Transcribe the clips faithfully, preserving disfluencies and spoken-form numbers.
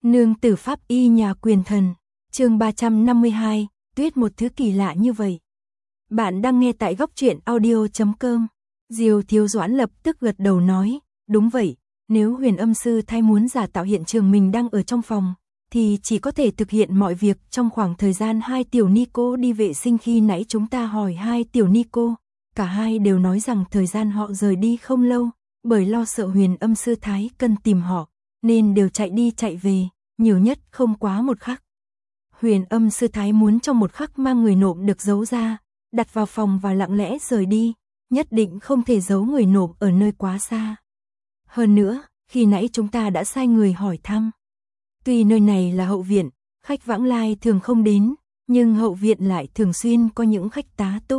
Nương tử pháp y nhà quyền thần, chương ba trăm năm mươi hai, tuyết một thứ kỳ lạ như vậy. Bạn đang nghe tại góc truyện audio chấm com. Diêu Thiếu Doãn lập tức gật đầu nói, đúng vậy, nếu Huyền Âm Sư Thái muốn giả tạo hiện trường mình đang ở trong phòng, thì chỉ có thể thực hiện mọi việc trong khoảng thời gian hai tiểu ni cô đi vệ sinh. Khi nãy chúng ta hỏi hai tiểu ni cô, cả hai đều nói rằng thời gian họ rời đi không lâu, bởi lo sợ Huyền Âm Sư Thái cần tìm họ, nên đều chạy đi chạy về, nhiều nhất không quá một khắc. Huyền Âm Sư Thái muốn trong một khắc mang người nộm được giấu ra, đặt vào phòng và lặng lẽ rời đi, nhất định không thể giấu người nộm ở nơi quá xa. Hơn nữa, khi nãy chúng ta đã sai người hỏi thăm. Tuy nơi này là hậu viện, khách vãng lai thường không đến, nhưng hậu viện lại thường xuyên có những khách tá túc.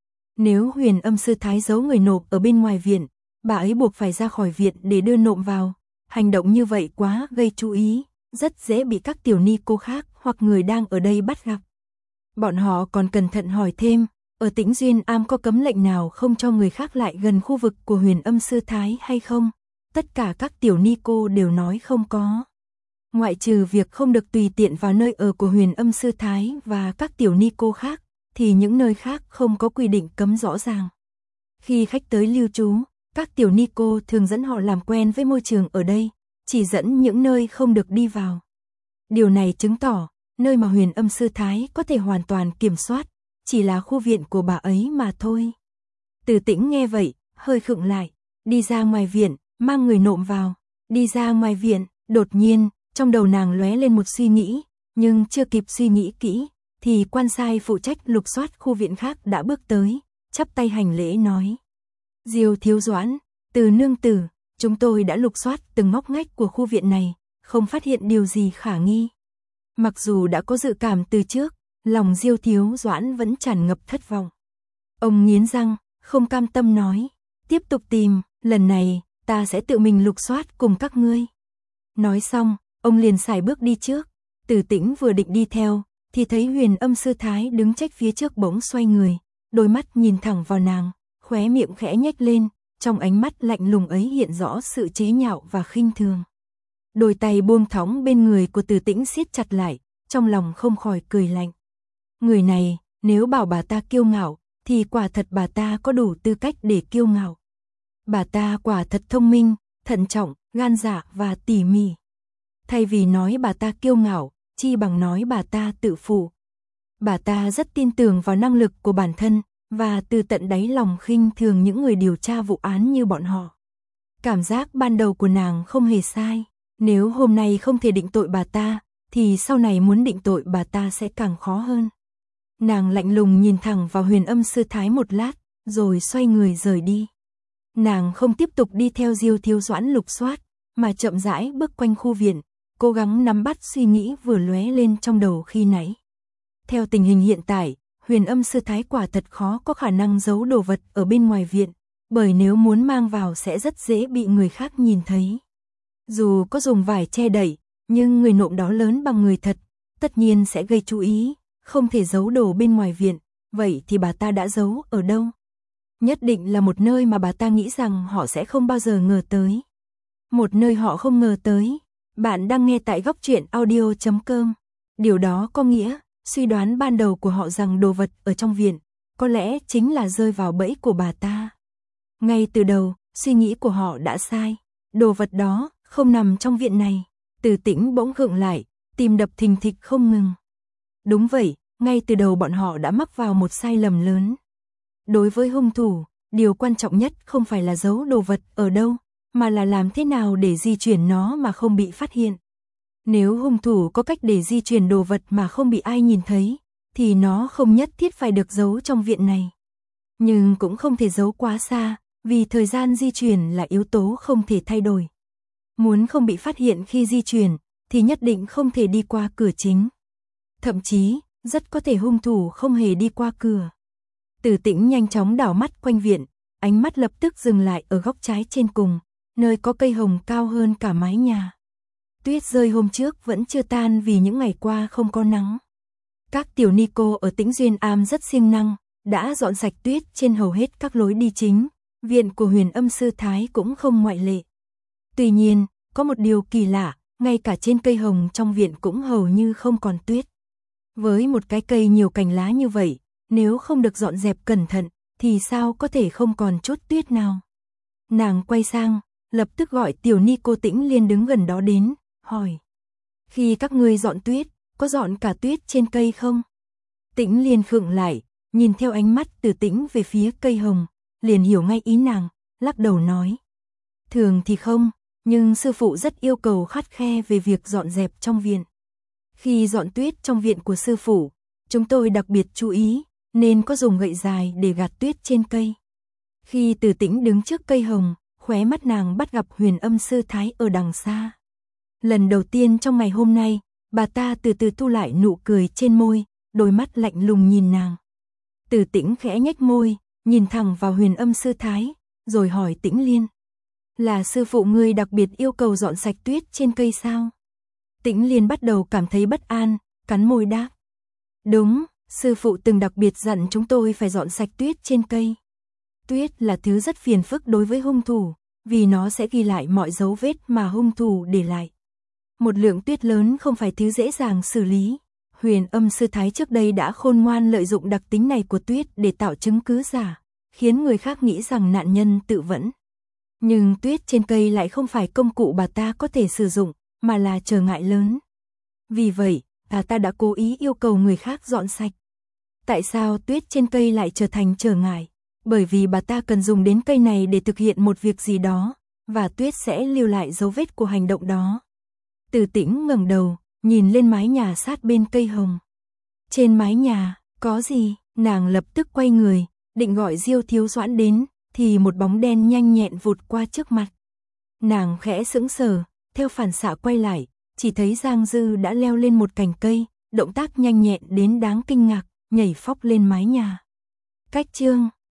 Nếu Huyền Âm Sư Thái giấu người nộm ở bên ngoài viện, bà ấy buộc phải ra khỏi viện để đưa nộm vào. Hành động như vậy quá gây chú ý, rất dễ bị các tiểu ni cô khác hoặc người đang ở đây bắt gặp. Bọn họ còn cẩn thận hỏi thêm, ở Tĩnh Duyên Am có cấm lệnh nào không cho người khác lại gần khu vực của Huyền Âm Sư Thái hay không? Tất cả các tiểu ni cô đều nói không có. Ngoại trừ việc không được tùy tiện vào nơi ở của Huyền Âm Sư Thái và các tiểu ni cô khác, thì những nơi khác không có quy định cấm rõ ràng. Khi khách tới lưu trú, các tiểu ni cô thường dẫn họ làm quen với môi trường ở đây, chỉ dẫn những nơi không được đi vào. Điều này chứng tỏ, nơi mà Huyền Âm Sư Thái có thể hoàn toàn kiểm soát, chỉ là khu viện của bà ấy mà thôi. Từ Tĩnh nghe vậy, hơi khựng lại, đi ra ngoài viện, mang người nộm vào, đi ra ngoài viện, đột nhiên, trong đầu nàng lóe lên một suy nghĩ, nhưng chưa kịp suy nghĩ kỹ, thì quan sai phụ trách lục soát khu viện khác đã bước tới, chắp tay hành lễ nói. Diêu Thiếu Doãn, Từ nương tử, chúng tôi đã lục soát từng ngóc ngách của khu viện này, không phát hiện điều gì khả nghi. Mặc dù đã có dự cảm từ trước, lòng Diêu Thiếu Doãn vẫn tràn ngập thất vọng. Ông nghiến răng, không cam tâm nói, tiếp tục tìm, lần này, ta sẽ tự mình lục soát cùng các ngươi. Nói xong, ông liền sải bước đi trước, Từ Tĩnh vừa định đi theo, thì thấy Huyền Âm Sư Thái đứng trách phía trước bỗng xoay người, đôi mắt nhìn thẳng vào nàng, khóe miệng khẽ nhếch lên, trong ánh mắt lạnh lùng ấy hiện rõ sự chế nhạo và khinh thường. Đôi tay buông thõng bên người của Từ Tĩnh siết chặt lại, trong lòng không khỏi cười lạnh. Người này, nếu bảo bà ta kiêu ngạo, thì quả thật bà ta có đủ tư cách để kiêu ngạo. Bà ta quả thật thông minh, thận trọng, gan dạ và tỉ mỉ. Thay vì nói bà ta kiêu ngạo, chi bằng nói bà ta tự phụ. Bà ta rất tin tưởng vào năng lực của bản thân, và từ tận đáy lòng khinh thường những người điều tra vụ án như bọn họ. Cảm giác ban đầu của nàng không hề sai, nếu hôm nay không thể định tội bà ta, thì sau này muốn định tội bà ta sẽ càng khó hơn. Nàng lạnh lùng nhìn thẳng vào Huyền Âm Sư Thái một lát, rồi xoay người rời đi. Nàng không tiếp tục đi theo Diêu Thiếu Doãn lục soát, mà chậm rãi bước quanh khu viện, cố gắng nắm bắt suy nghĩ vừa lóe lên trong đầu khi nãy. Theo tình hình hiện tại, Huyền Âm Sư Thái quả thật khó có khả năng giấu đồ vật ở bên ngoài viện, bởi nếu muốn mang vào sẽ rất dễ bị người khác nhìn thấy. Dù có dùng vải che đậy, nhưng người nộm đó lớn bằng người thật, tất nhiên sẽ gây chú ý, không thể giấu đồ bên ngoài viện, vậy thì bà ta đã giấu ở đâu? Nhất định là một nơi mà bà ta nghĩ rằng họ sẽ không bao giờ ngờ tới. Một nơi họ không ngờ tới. Bạn đang nghe tại góc truyện audio chấm com. Điều đó có nghĩa, suy đoán ban đầu của họ rằng đồ vật ở trong viện, có lẽ chính là rơi vào bẫy của bà ta. Ngay từ đầu, suy nghĩ của họ đã sai. Đồ vật đó, không nằm trong viện này. Từ Tĩnh bỗng khựng lại, tim đập thình thịch không ngừng. Đúng vậy, ngay từ đầu bọn họ đã mắc vào một sai lầm lớn. Đối với hung thủ, điều quan trọng nhất không phải là giấu đồ vật ở đâu, mà là làm thế nào để di chuyển nó mà không bị phát hiện. Nếu hung thủ có cách để di chuyển đồ vật mà không bị ai nhìn thấy, thì nó không nhất thiết phải được giấu trong viện này. Nhưng cũng không thể giấu quá xa, vì thời gian di chuyển là yếu tố không thể thay đổi. Muốn không bị phát hiện khi di chuyển, thì nhất định không thể đi qua cửa chính. Thậm chí, rất có thể hung thủ không hề đi qua cửa. Từ Tĩnh nhanh chóng đảo mắt quanh viện, ánh mắt lập tức dừng lại ở góc trái trên cùng, nơi có cây hồng cao hơn cả mái nhà. Tuyết rơi hôm trước vẫn chưa tan vì những ngày qua không có nắng. Các tiểu ni cô ở Tĩnh Duyên Am rất siêng năng, đã dọn sạch tuyết trên hầu hết các lối đi chính, viện của Huyền Âm Sư Thái cũng không ngoại lệ. Tuy nhiên, có một điều kỳ lạ, ngay cả trên cây hồng trong viện cũng hầu như không còn tuyết. Với một cái cây nhiều cành lá như vậy, nếu không được dọn dẹp cẩn thận, thì sao có thể không còn chút tuyết nào. Nàng quay sang, lập tức gọi tiểu ni cô Tĩnh Liên đứng gần đó đến, hỏi. Khi các ngươi dọn tuyết, có dọn cả tuyết trên cây không? Tĩnh Liên khựng lại, nhìn theo ánh mắt từ Tĩnh về phía cây hồng, liền hiểu ngay ý nàng, lắc đầu nói. Thường thì không, nhưng sư phụ rất yêu cầu khắt khe về việc dọn dẹp trong viện. Khi dọn tuyết trong viện của sư phụ, chúng tôi đặc biệt chú ý, nên có dùng gậy dài để gạt tuyết trên cây. Khi Từ Tĩnh đứng trước cây hồng, khóe mắt nàng bắt gặp Huyền Âm Sư Thái ở đằng xa. Lần đầu tiên trong ngày hôm nay, bà ta từ từ thu lại nụ cười trên môi, đôi mắt lạnh lùng nhìn nàng. Từ Tĩnh khẽ nhếch môi, nhìn thẳng vào Huyền Âm Sư Thái, rồi hỏi Tĩnh Liên. Là sư phụ ngươi đặc biệt yêu cầu dọn sạch tuyết trên cây sao? Tĩnh Liên bắt đầu cảm thấy bất an, cắn môi đáp. Đúng, sư phụ từng đặc biệt dặn chúng tôi phải dọn sạch tuyết trên cây. Tuyết là thứ rất phiền phức đối với hung thủ, vì nó sẽ ghi lại mọi dấu vết mà hung thủ để lại. Một lượng tuyết lớn không phải thứ dễ dàng xử lý. Huyền Âm Sư Thái trước đây đã khôn ngoan lợi dụng đặc tính này của tuyết để tạo chứng cứ giả, khiến người khác nghĩ rằng nạn nhân tự vẫn. Nhưng tuyết trên cây lại không phải công cụ bà ta có thể sử dụng, mà là trở ngại lớn. Vì vậy, bà ta đã cố ý yêu cầu người khác dọn sạch. Tại sao tuyết trên cây lại trở thành trở ngại? Bởi vì bà ta cần dùng đến cây này để thực hiện một việc gì đó, và tuyết sẽ lưu lại dấu vết của hành động đó. Từ Tĩnh ngẩng đầu, nhìn lên mái nhà sát bên cây hồng. Trên mái nhà, có gì? Nàng lập tức quay người, định gọi Diêu Thiếu Doãn đến, thì một bóng đen nhanh nhẹn vụt qua trước mặt. Nàng khẽ sững sờ, theo phản xạ quay lại, chỉ thấy Giang Dư đã leo lên một cành cây, động tác nhanh nhẹn đến đáng kinh ngạc, nhảy phóc lên mái nhà. Cách chương